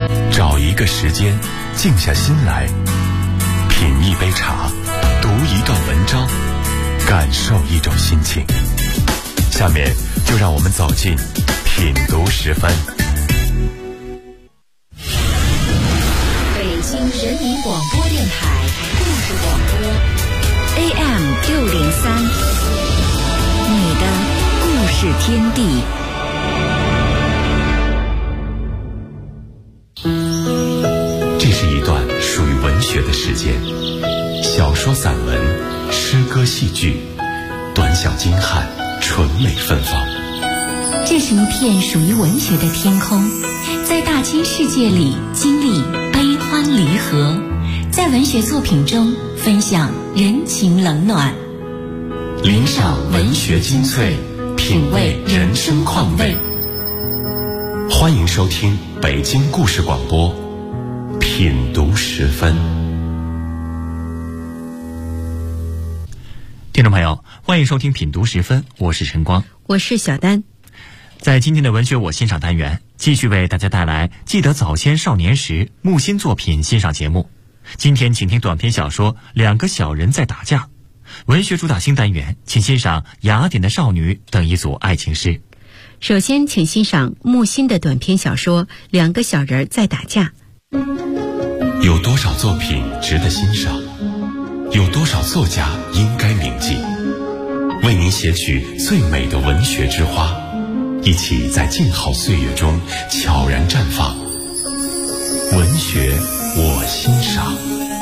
找一个时间，静下心来，品一杯茶，读一段文章，感受一种心情。下面就让我们走进品读时分。 北京人民广播电台故事广播 AM603，你的故事天地。 这是一段属于文学的时间，小说、散文、诗歌、戏剧，短小精悍，纯美芬芳。 这是一片属于文学的天空，在大千世界里经历悲欢离合，在文学作品中分享人情冷暖， 领赏文学精粹，品味人生况味。欢迎收听北京故事广播品读时分。 听众朋友，欢迎收听品读时分，我是陈光， 我是小丹。 在今天的文学我欣赏单元，继续为大家带来记得早先少年时木心作品欣赏节目。今天请听短篇小说《两个小人在打架》。文学主打新单元，请欣赏《雅典的少女》等一组爱情诗。 首先请欣赏木心的短篇小说《两个小人在打架》。 有多少作品值得欣赏？有多少作家应该铭记？为您写取最美的文学之花，一起在静好岁月中悄然绽放。文学我欣赏。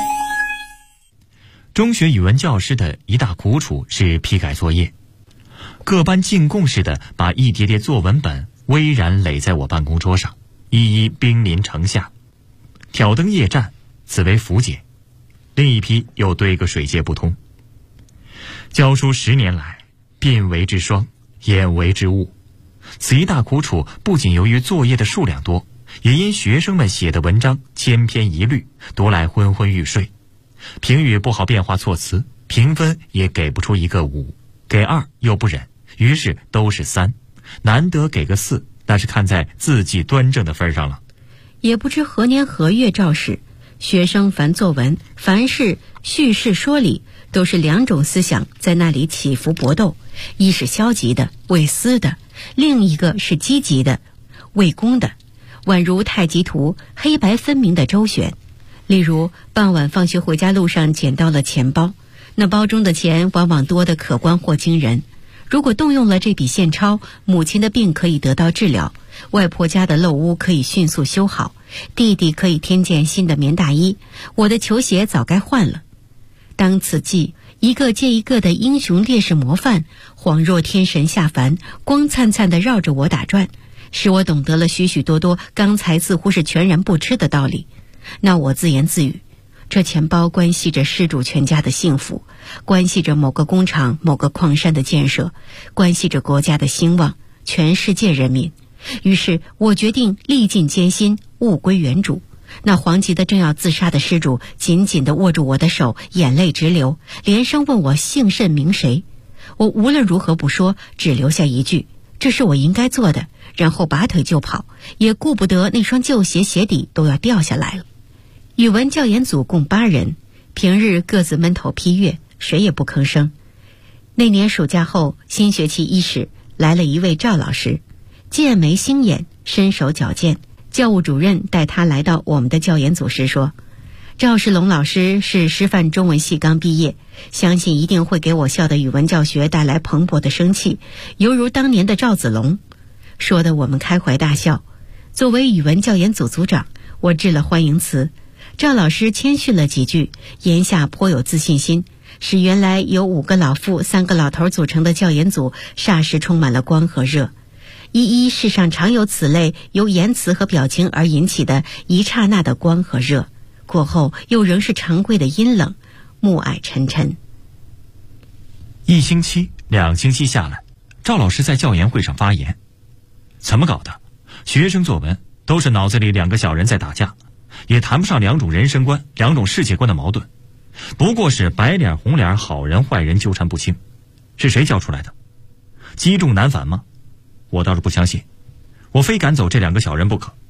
中学语文教师的一大苦楚是批改作业，各班进贡似的把一叠叠作文本巍然垒在我办公桌上，一一兵临城下，挑灯夜战，此为福解。另一批又堆个水泄不通。教书10年来，鬓为之霜，眼为之雾。此一大苦楚不仅由于作业的数量多，也因学生们写的文章千篇一律，读来昏昏欲睡。评语不好变化措辞，评分也给不出一个5，给2又不忍，于是都是3，难得给个4，那是看在字迹端正的份上了。 也不知何年何月肇事，学生凡作文，凡是叙事说理，都是2种思想在那里起伏搏斗，一是消极的为私的，另一个是积极的为公的，宛如太极图，黑白分明的周旋。例如傍晚放学回家路上捡到了钱包，那包中的钱往往多得可观或惊人。如果动用了这笔现钞，母亲的病可以得到治疗，外婆家的漏屋可以迅速修好，弟弟可以添件新的棉大衣，我的球鞋早该换了。当此际，一个接一个的英雄烈士模范，恍若天神下凡，光灿灿地绕着我打转，使我懂得了许许多多刚才似乎是全然不知的道理。那我自言自语，这钱包关系着失主全家的幸福，关系着某个工厂某个矿山的建设，关系着国家的兴旺，全世界人民。于是我决定历尽艰辛，物归原主。那黄急的正要自杀的失主紧紧地握住我的手，眼泪直流，连声问我姓甚名谁。我无论如何不说，只留下一句，这是我应该做的，然后拔腿就跑，也顾不得那双旧鞋鞋底都要掉下来了。语文教研组共8人，平日各自闷头批阅，谁也不吭声。那年暑假后，新学期伊始，来了一位赵老师，剑眉星眼，身手矫健。教务主任带他来到我们的教研组时说，赵世龙老师是师范中文系刚毕业，相信一定会给我校的语文教学带来蓬勃的生气，犹如当年的赵子龙。说得我们开怀大笑。作为语文教研组组长，我致了欢迎词。赵老师谦逊了几句，言下颇有自信心，使原来由5个老妇3个老头组成的教研组霎时充满了光和热。世上常有此类由言辞和表情而引起的一刹那的光和热，过后又仍是常规的阴冷，暮霭沉沉。 1星期、2星期下来，赵老师在教研会上发言，怎么搞的？学生作文都是脑子里2个小人在打架，也谈不上2种人生观、2种世界观的矛盾，不过是白脸红脸、好人坏人纠缠不清。是谁教出来的？积重难返吗？我倒是不相信，我非赶走这2个小人不可。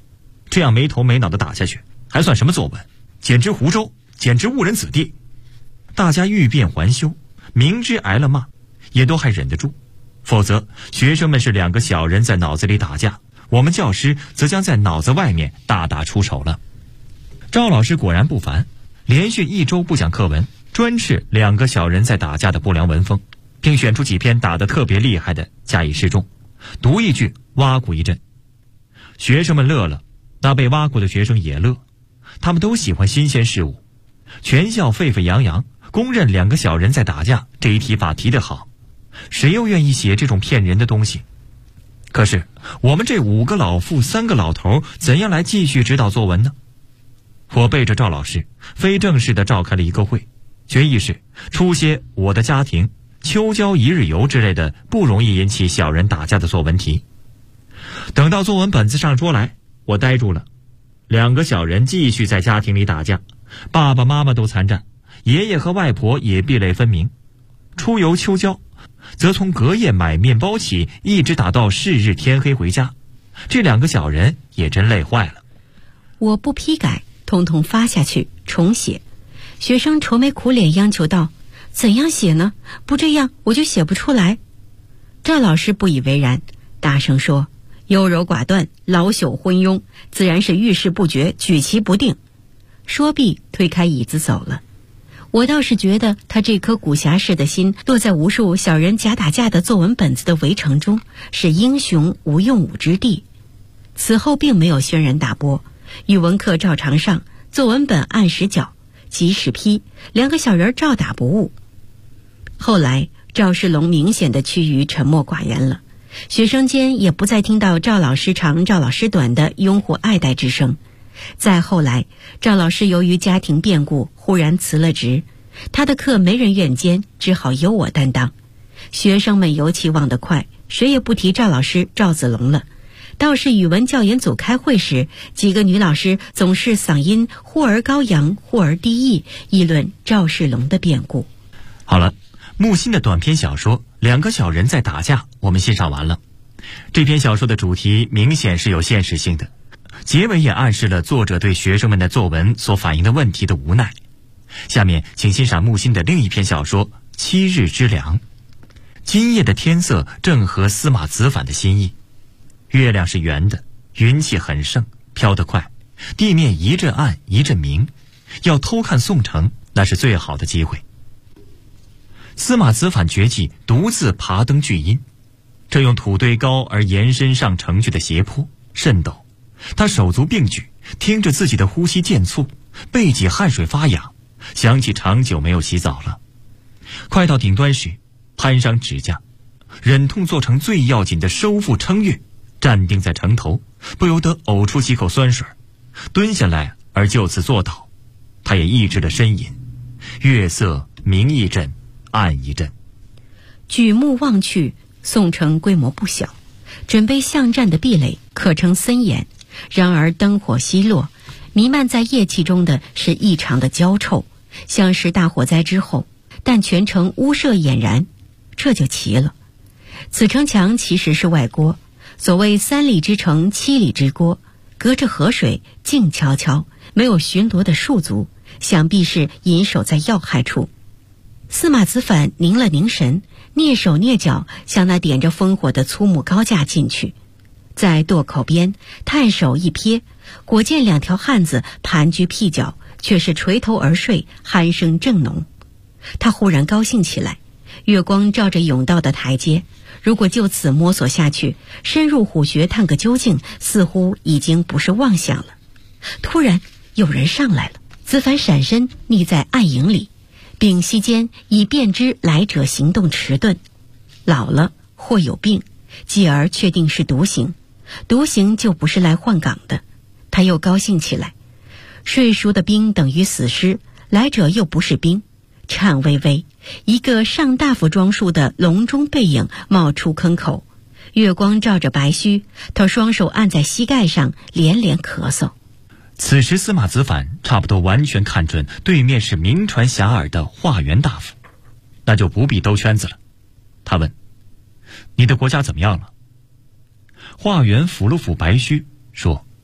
这样没头没脑的打下去，还算什么作文？简直胡诌，简直误人子弟。大家欲辩还休，明知挨了骂，也都还忍得住。否则，学生们是2个小人在脑子里打架，我们教师则将在脑子外面大打出手了。赵老师果然不凡，连续1周不讲课文，专斥2个小人在打架的不良文风，并选出几篇打得特别厉害的加以示众，读一句挖苦一阵。学生们乐了，那被挖苦的学生也乐，他们都喜欢新鲜事物。全校沸沸扬扬，公认2个小人在打架这一题法提得好，谁又愿意写这种骗人的东西？可是我们这5个老妇3个老头怎样来继续指导作文呢？我背着赵老师非正式地召开了一个会，决议是出些我的家庭、秋郊一日游之类的不容易引起小人打架的作文题。等到作文本子上桌来，我呆住了。2个小人继续在家庭里打架，爸爸妈妈都参战，爷爷和外婆也壁垒分明。出游秋郊，则从隔夜买面包起，一直打到是日天黑回家。这2个小人也真累坏了。 我不批改，统统发下去重写。学生愁眉苦脸央求道：怎样写呢？不这样我就写不出来。赵老师不以为然，大声说：优柔寡断，老朽昏庸，自然是遇事不决，举棋不定。说毕，推开椅子走了。我倒是觉得他这颗古侠士的心落在无数小人假打架的作文本子的围城中，是英雄无用武之地。此后并没有轩然大波，语文课照常上，作文本按时缴，即使批，2个小人照打不误。后来赵世龙明显的趋于沉默寡言了，学生间也不再听到赵老师长赵老师短的拥护爱戴之声。再后来，赵老师由于家庭变故忽然辞了职，他的课没人愿兼，只好由我担当。学生们尤其忘得快，谁也不提赵老师赵子龙了。倒是语文教研组开会时，几个女老师总是嗓音忽而高扬，忽而低抑，议论赵世龙的变故。 好了，木心的短篇小说《2个小人在打架》我们欣赏完了。这篇小说的主题明显是有现实性的，结尾也暗示了作者对学生们的作文所反映的问题的无奈。下面请欣赏木心的另一篇小说《7日之凉》。今夜的天色正合司马子反的心意，月亮是圆的，云气很盛，飘得快，地面一阵暗一阵明，要偷看宋城那是最好的机会。司马子反绝技独自爬登巨阴，这用土堆高而延伸上城去的斜坡甚陡，他手足并举，听着自己的呼吸渐促，背脊汗水发痒，想起长久没有洗澡了。快到顶端时，攀伤指甲，忍痛做成最要紧的收腹撑跃，站定在城头，不由得呕出几口酸水，蹲下来而就此坐倒。他也抑制了呻吟。月色明一阵暗一阵， 举目望去，宋城规模不小，准备巷战的壁垒可称森严。然而灯火稀落，弥漫在夜气中的是异常的焦臭，像是大火灾之后，但全城屋舍俨然，这就奇了。此城墙其实是外郭，所谓3里之城7里之郭，隔着河水，静悄悄，没有巡逻的戍卒，想必是隐守在要害处。司马子反凝了凝神，蹑手蹑脚向那点着烽火的粗木高架进去。在垛口边探手一瞥，果见2条汉子盘踞屁脚，却是垂头而睡，鼾声正浓。他忽然高兴起来，月光照着甬道的台阶，如果就此摸索下去，深入虎穴探个究竟，似乎已经不是妄想了。突然有人上来了，子反闪身匿在暗影里，屏息间已辨知来者行动迟钝，老了或有病，继而确定是独行。独行就不是来换岗的。他又高兴起来，睡熟的兵等于死尸，来者又不是兵。颤巍巍，一个上大夫装束的笼中背影冒出坑口，月光照着白须，他双手按在膝盖上，连连咳嗽。 此时司马子反差不多完全看准对面是名传遐迩的华元大夫，那就不必兜圈子了。他问：你的国家怎么样了？华元抚了抚白须说：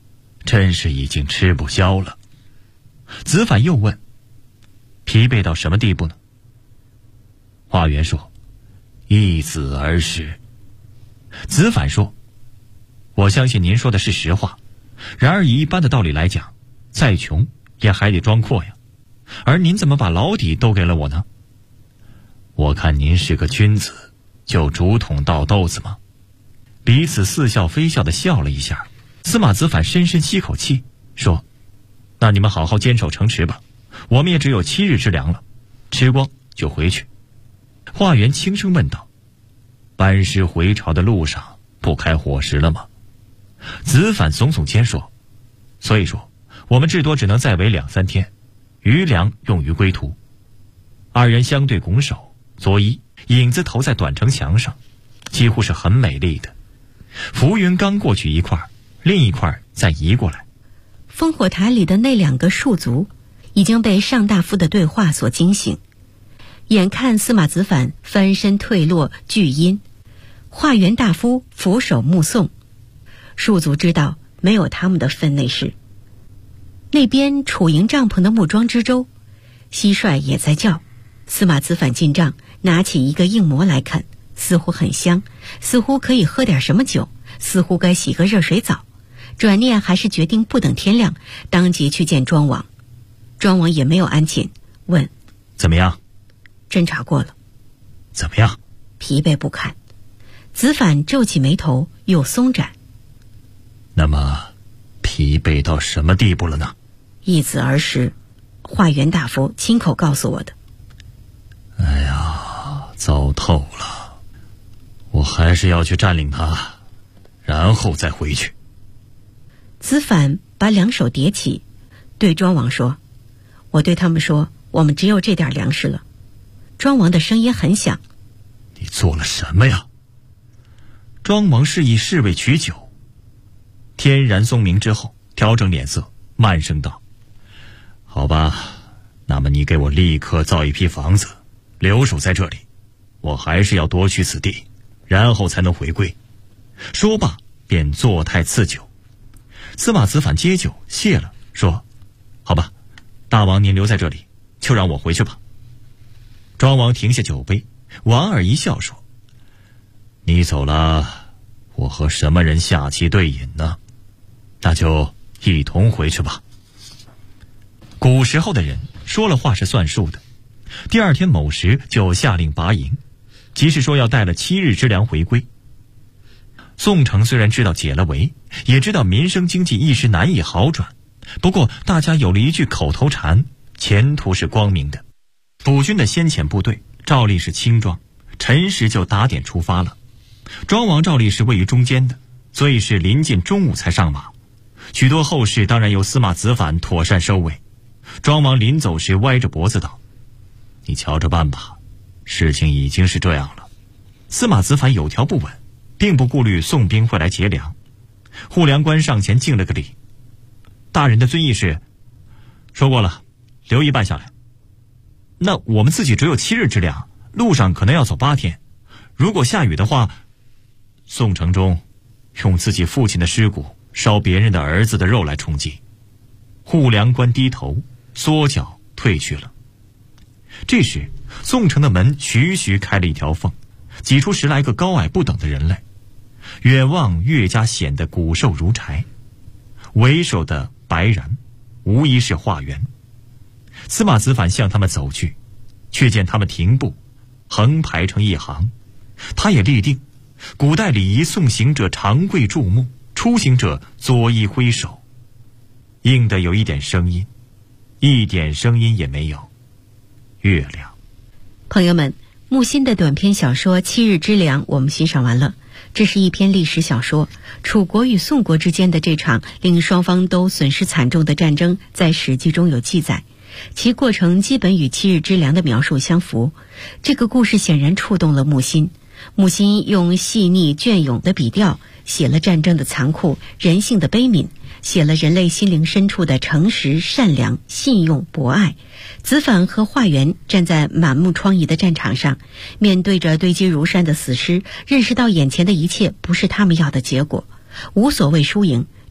真是已经吃不消了。子反又问：疲惫到什么地步呢？华元说：一子而食。子反说：我相信您说的是实话，然而以一般的道理来讲，再穷也还得装阔呀，而您怎么把老底都给了我呢？我看您是个君子，就竹筒倒豆子吗？彼此似笑非笑地笑了一下。司马子反深深吸口气，说：那你们好好坚守城池吧，我们也只有7日之粮了，吃光就回去。华元轻声问道：班师回朝的路上不开伙食了吗？子反耸耸肩说：所以说我们至多只能再围2-3天，余粮用于归途。二人相对拱手，佐衣影子投在短城墙上，几乎是很美丽的。浮云刚过去一块，另一块再移过来。 烽火台里的那2个庶族已经被上大夫的对话所惊醒，眼看司马子反翻身退落拒阴，华元大夫俯首目送。庶族知道没有他们的分内事。那边楚营帐篷的木桩之舟，蟋蟀也在叫。司马子反进帐，拿起一个硬馍来啃，似乎很香，似乎可以喝点什么酒，似乎该洗个热水澡。转念还是决定不等天亮，当即去见庄王。庄王也没有安寝，问： 怎么样？ 侦查过了。 怎么样？ 疲惫不堪。子反皱起眉头，又松展。 那么疲惫到什么地步了呢？ 一子而食，华元大夫亲口告诉我的。 哎呀，糟透了！我还是要去占领他，然后再回去。 子反把2手叠起，对庄王说：我对他们说，我们只有这点粮食了。庄王的声音很响： 你做了什么呀？庄王示意侍卫取酒，天然松明之后，调整脸色，慢声道：好吧，那么你给我立刻造一批房子，留守在这里，我还是要夺取此地，然后才能回归。说罢便坐态赐酒。司马子反接酒谢了，说：好吧，大王您留在这里，就让我回去吧。庄王停下酒杯，莞尔一笑说：你走了，我和什么人下棋对饮呢？那就一同回去吧。古时候的人说了话是算数的，第2天某时就下令拔营，即是说要带了7日之粮回归。宋城虽然知道解了围，也知道民生经济一时难以好转，不过大家有了一句口头禅，前途是光明的。补军的先遣部队照例是轻装，辰时就打点出发了。庄王照例是位于中间的，所以是临近中午才上马。许多后事当然由司马子反妥善收尾。庄王临走时歪着脖子道：你瞧着办吧，事情已经是这样了。司马子反有条不紊，并不顾虑宋兵会来劫粮。护粮官上前敬了个礼：大人的遵意是？说过了，留一半下来。那我们自己只有7日之粮，路上可能要走8天，如果下雨的话，宋城中用自己父亲的尸骨烧别人的儿子的肉来充饥。护粮官低头缩脚退去了。这时宋城的门徐徐开了一条缝，挤出10来个高矮不等的人来，远望越加显得骨瘦如柴。为首的白髯无疑是华元。司马子反向他们走去，却见他们停步，横排成一行。他也立定，古代礼仪送行者长跪注目，出行者左翼挥手。应得有一点声音，一点声音也没有。月亮。 朋友们，木心的短篇小说《7日之粮》我们欣赏完了。这是一篇历史小说，楚国与宋国之间的这场令双方都损失惨重的战争在史记中有记载，其过程基本与7日之粮的描述相符。这个故事显然触动了木心。木心用细腻隽永的笔调写了战争的残酷，人性的悲悯，写了人类心灵深处的诚实、善良、信用、博爱。子反和华元站在满目疮痍的战场上，面对着堆积如山的死尸，认识到眼前的一切不是他们要的结果，无所谓输赢，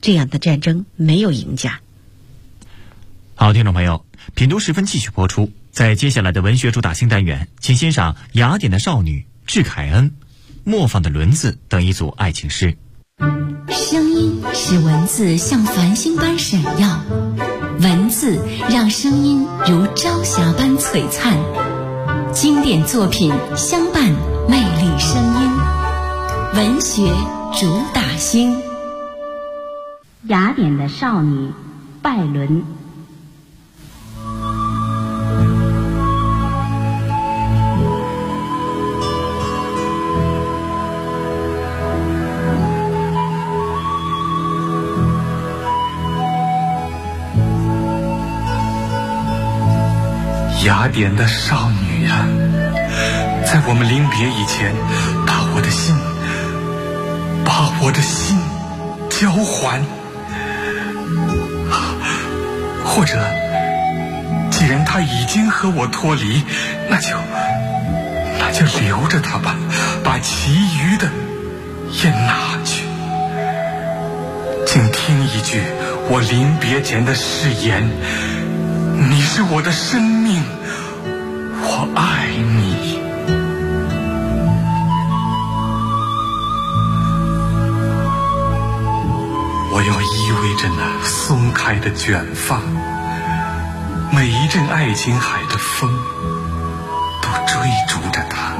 这样的战争没有赢家。 好，听众朋友，品读时分继续播出。在接下来的文学主打新单元，请欣赏雅典的少女、致凯恩、磨坊的轮子等一组爱情诗。 声音使文字像繁星般闪耀，文字让声音如朝霞般璀璨。经典作品相伴，魅力声音。文学主打星， 雅典的少女拜伦。 雅典的少女呀，在我们临别以前，把我的心交还。或者，既然他已经和我脱离，那就留着他吧，把其余的也拿去。请听一句我临别前的誓言：你是我的生命，我爱你。我要依偎着那松开的卷发，每一阵爱琴海的风都追逐着它。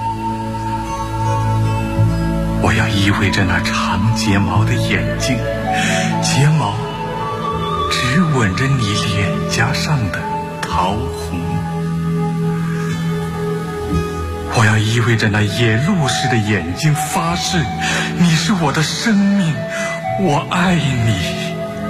我要依偎着那长睫毛的眼睛，睫毛只吻着你脸颊上的桃红。我要依偎着那野鹿似的眼睛发誓，你是我的生命，我爱你。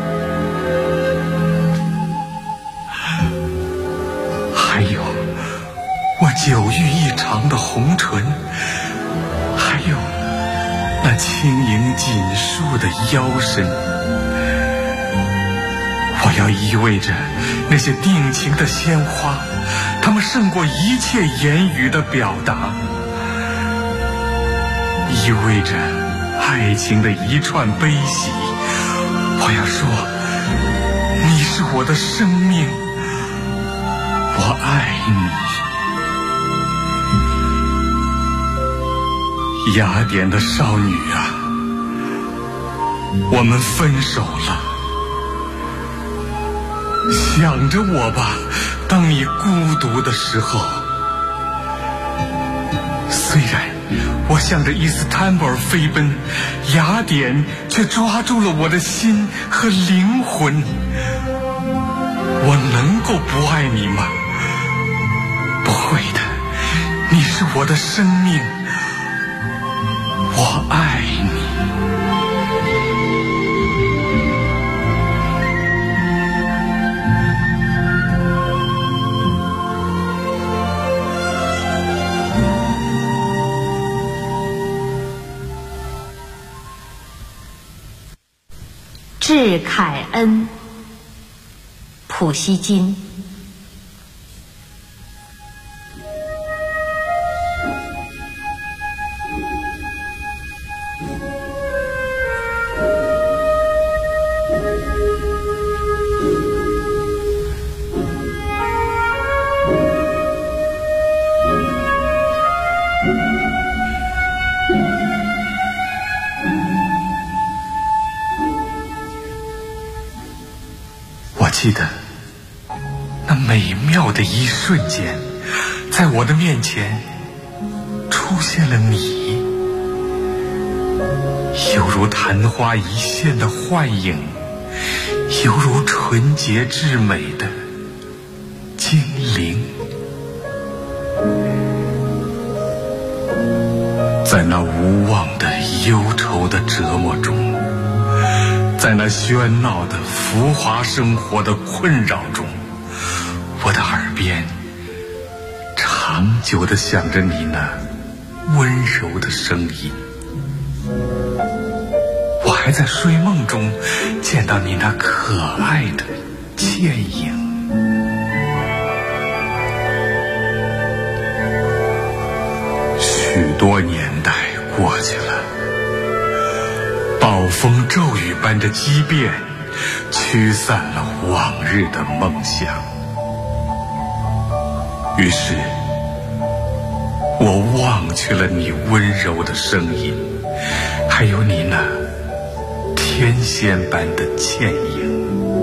还有我久欲一尝的红唇，还有那轻盈紧束的腰身。我要依偎着那些定情的鲜花，它们胜过一切言语的表达。依偎着爱情的一串悲喜，我要说，你是我的生命，我爱你。雅典的少女啊，我们分手了。想着我吧，当你孤独的时候。虽然我向着伊斯坦布尔飞奔，雅典却抓住了我的心和灵魂。我能够不爱你吗？不会的，你是我的生命，我爱你。 致凯恩，普希金。 记得那美妙的一瞬间，在我的面前出现了你，犹如昙花一现的幻影，犹如纯洁至美的精灵。在那无望的忧愁的折磨中，在那喧闹的浮华生活的困扰中，我的耳边长久地响着你那温柔的声音。我还在睡梦中见到你那可爱的倩影。许多年代过去了，暴风骤雨般般的激变，驱散了往日的梦想。于是我忘却了你温柔的声音，还有你那天仙般的倩影。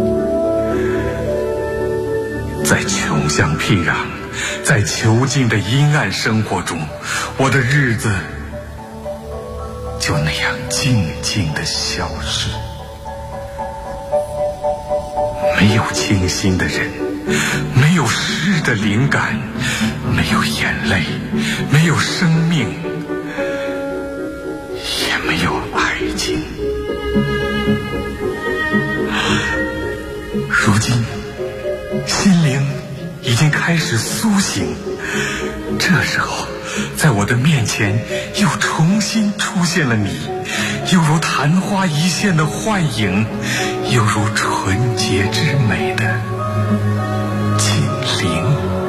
在穷乡僻壤，在囚禁的阴暗生活中，我的日子就那样静静地消失。没有清新的人，没有诗的灵感，没有眼泪，没有生命，也没有爱情。如今心灵已经开始苏醒，这时候在我的面前又重新出现了你，犹如昙花一现的幻影，犹如纯洁之美的精灵。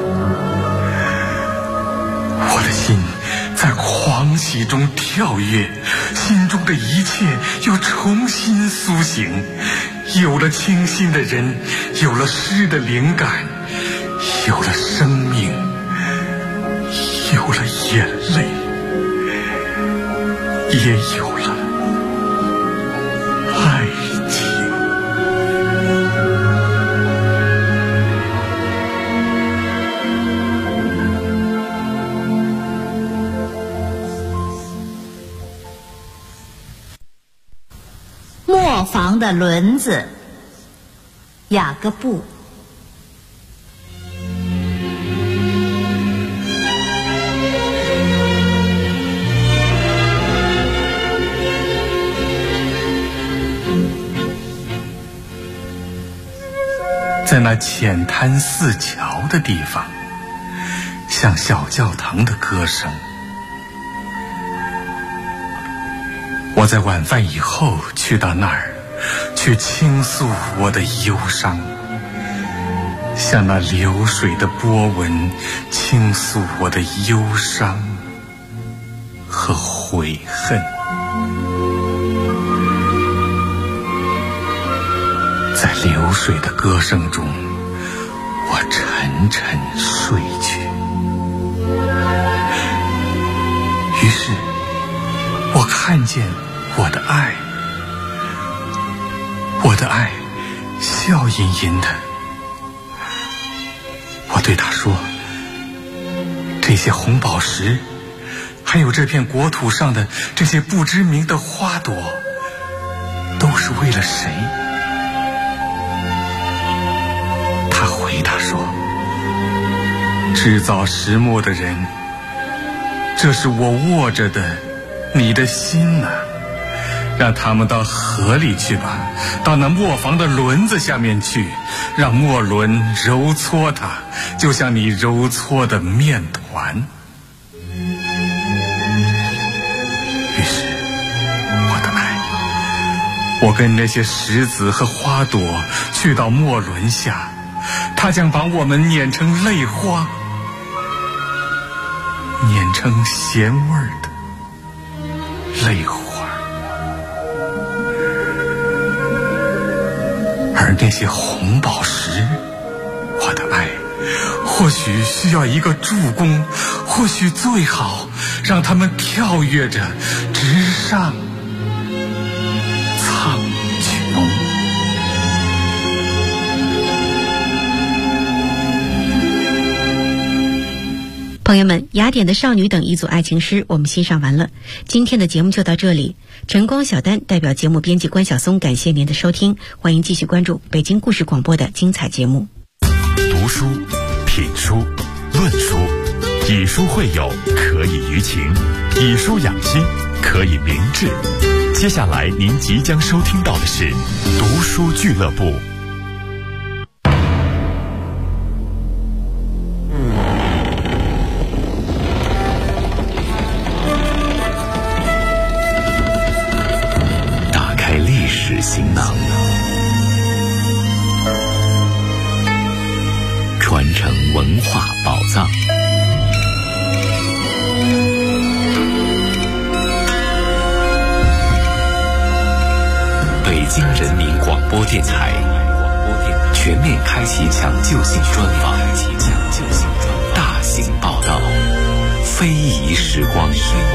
我的心在狂喜中跳跃，心中的一切又重新苏醒，有了清新的人，有了诗的灵感，有了生命，有了眼泪，也有了爱情。 磨坊的轮子，雅各布。 在那浅滩似桥的地方，像小教堂的歌声。我在晚饭以后去到那儿，去倾诉我的忧伤，像那流水的波纹，倾诉我的忧伤和悔恨。在流水的歌声中，我沉沉睡去。于是我看见我的爱，我的爱笑吟吟的。我对他说，这些红宝石，还有这片国土上的这些不知名的花朵，都是为了谁？他回答说，制造石磨的人，这是我握着的你的心啊，让他们到河里去吧，到那磨坊的轮子下面去，让磨轮揉搓它，就像你揉搓的面团。于是我的爱，我跟那些石子和花朵去到磨轮下，它将把我们碾成泪花，碾成咸味儿的泪花。而那些红宝石，我的爱，或许需要一个助攻，或许最好让他们跳跃着直上苍穹。 朋友们，雅典的少女等一组爱情诗我们欣赏完了，今天的节目就到这里。晨光小丹代表节目编辑关晓松，感谢您的收听，欢迎继续关注北京故事广播的精彩节目。 读书、品书、论书，以书会友，可以娱情；以书养心，可以明志。接下来您即将收听到的是读书俱乐部。行囊，传承文化宝藏。北京京人民广播电台全面开启抢救性专访，大型报道，非遗时光。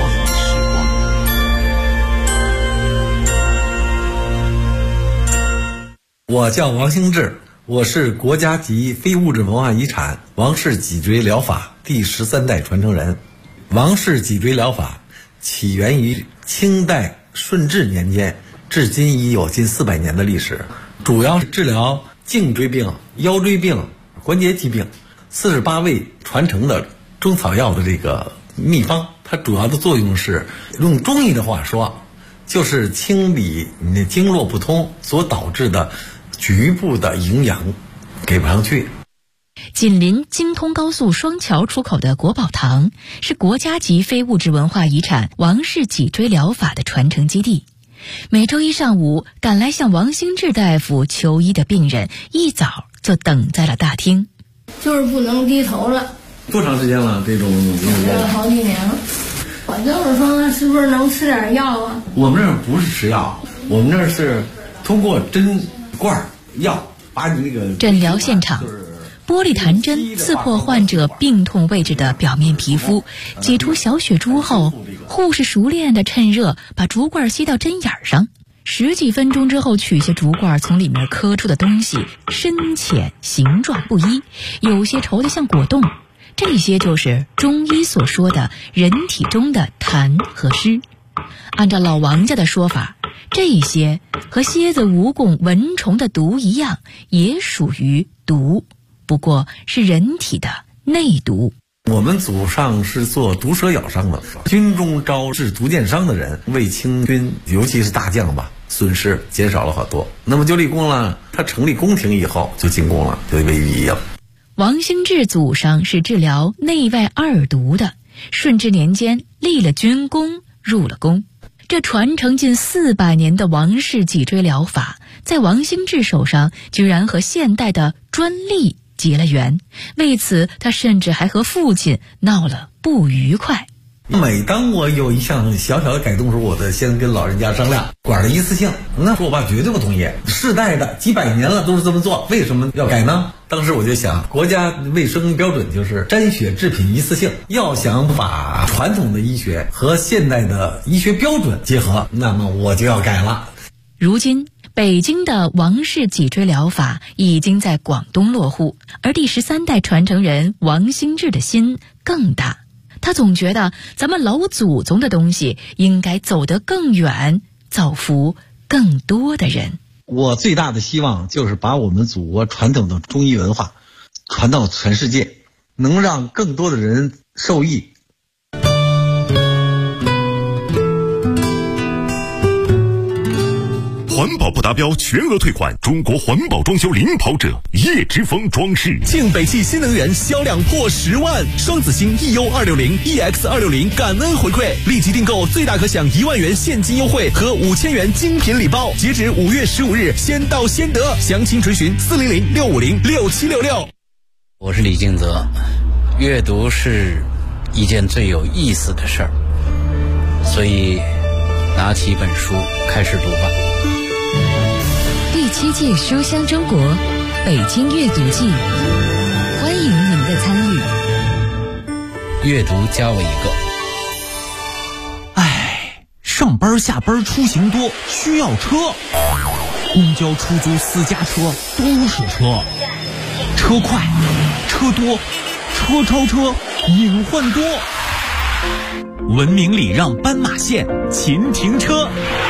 我叫王兴志，我是国家级非物质文化遗产王氏脊椎疗法第13代传承人。王氏脊椎疗法起源于清代顺治年间，至今已有近400年的历史，主要是治疗颈椎病、腰椎病、关节疾病，48味传承的中草药的这个秘方。它主要的作用是，用中医的话说，就是清理你的经络不通所导致的局部的营养给不上去。 紧邻京通高速双桥出口的国宝堂是国家级非物质文化遗产王氏脊椎疗法的传承基地。每周一上午，赶来向王兴志大夫求医的病人一早就等在了大厅。 就是不能低头了。 多长时间了？这种好几年了。我就是说，是不是能吃点药啊？ 我们这儿不是吃药，我们这儿是通过针管药把你那个诊疗现场。玻璃弹针刺破患者病痛位置的表面皮肤，挤出小血珠后，护士熟练地趁热把竹罐吸到针眼上，10几分钟之后取下竹罐，从里面磕出的东西深浅形状不一，有些稠得像果冻，这些就是中医所说的人体中的痰和湿。按照老王家的说法，这些和蝎子、蜈蚣、蚊虫的毒一样，也属于毒，不过是人体的内毒。 我们祖上是做毒蛇咬伤的，军中招致毒箭伤的人，为清军尤其是大将吧，损失减少了好多。那么就立功了，他成立宫廷以后就进宫了，就为御医了。 王兴志祖上是治疗内外二毒的，顺治年间立了军功，入了宫。这传承近400年的王氏脊椎疗法，在王兴志手上居然和现代的专利结了缘，为此他甚至还和父亲闹了不愉快。 每当我有一项小小的改动时，我得先跟老人家商量，管的一次性。那我爸绝对不同意，世代的几百年了都是这么做，为什么要改呢？当时我就想，国家卫生标准就是沾血制品一次性，要想把传统的医学和现代的医学标准结合，那么我就要改了。 如今北京的王氏脊椎疗法已经在广东落户，而第13代传承人王兴志的心更大。他总觉得咱们老祖宗的东西应该走得更远，造福更多的人。 我最大的希望就是把我们祖国传统的中医文化传到全世界，能让更多的人受益。 环保不达标全额退款，中国环保装修领跑者叶之峰装饰。 庆北汽新能源销量破10万，双子星 EU260、EX260 感恩回馈，立即订购最大可享1万元现金优惠和5000元精品礼包，截止5月15日，先到先得。详情垂询400-650-6766。 我是李敬泽，阅读是一件最有意思的事儿，所以拿起一本书开始读吧。 第7届书香中国北京阅读季，欢迎您的参与。 阅读加我一个。上班下班出行多，需要车，公交、出租、私家车都是车，车快，车多，车超车，隐患多。文明礼让斑马线，勤停车。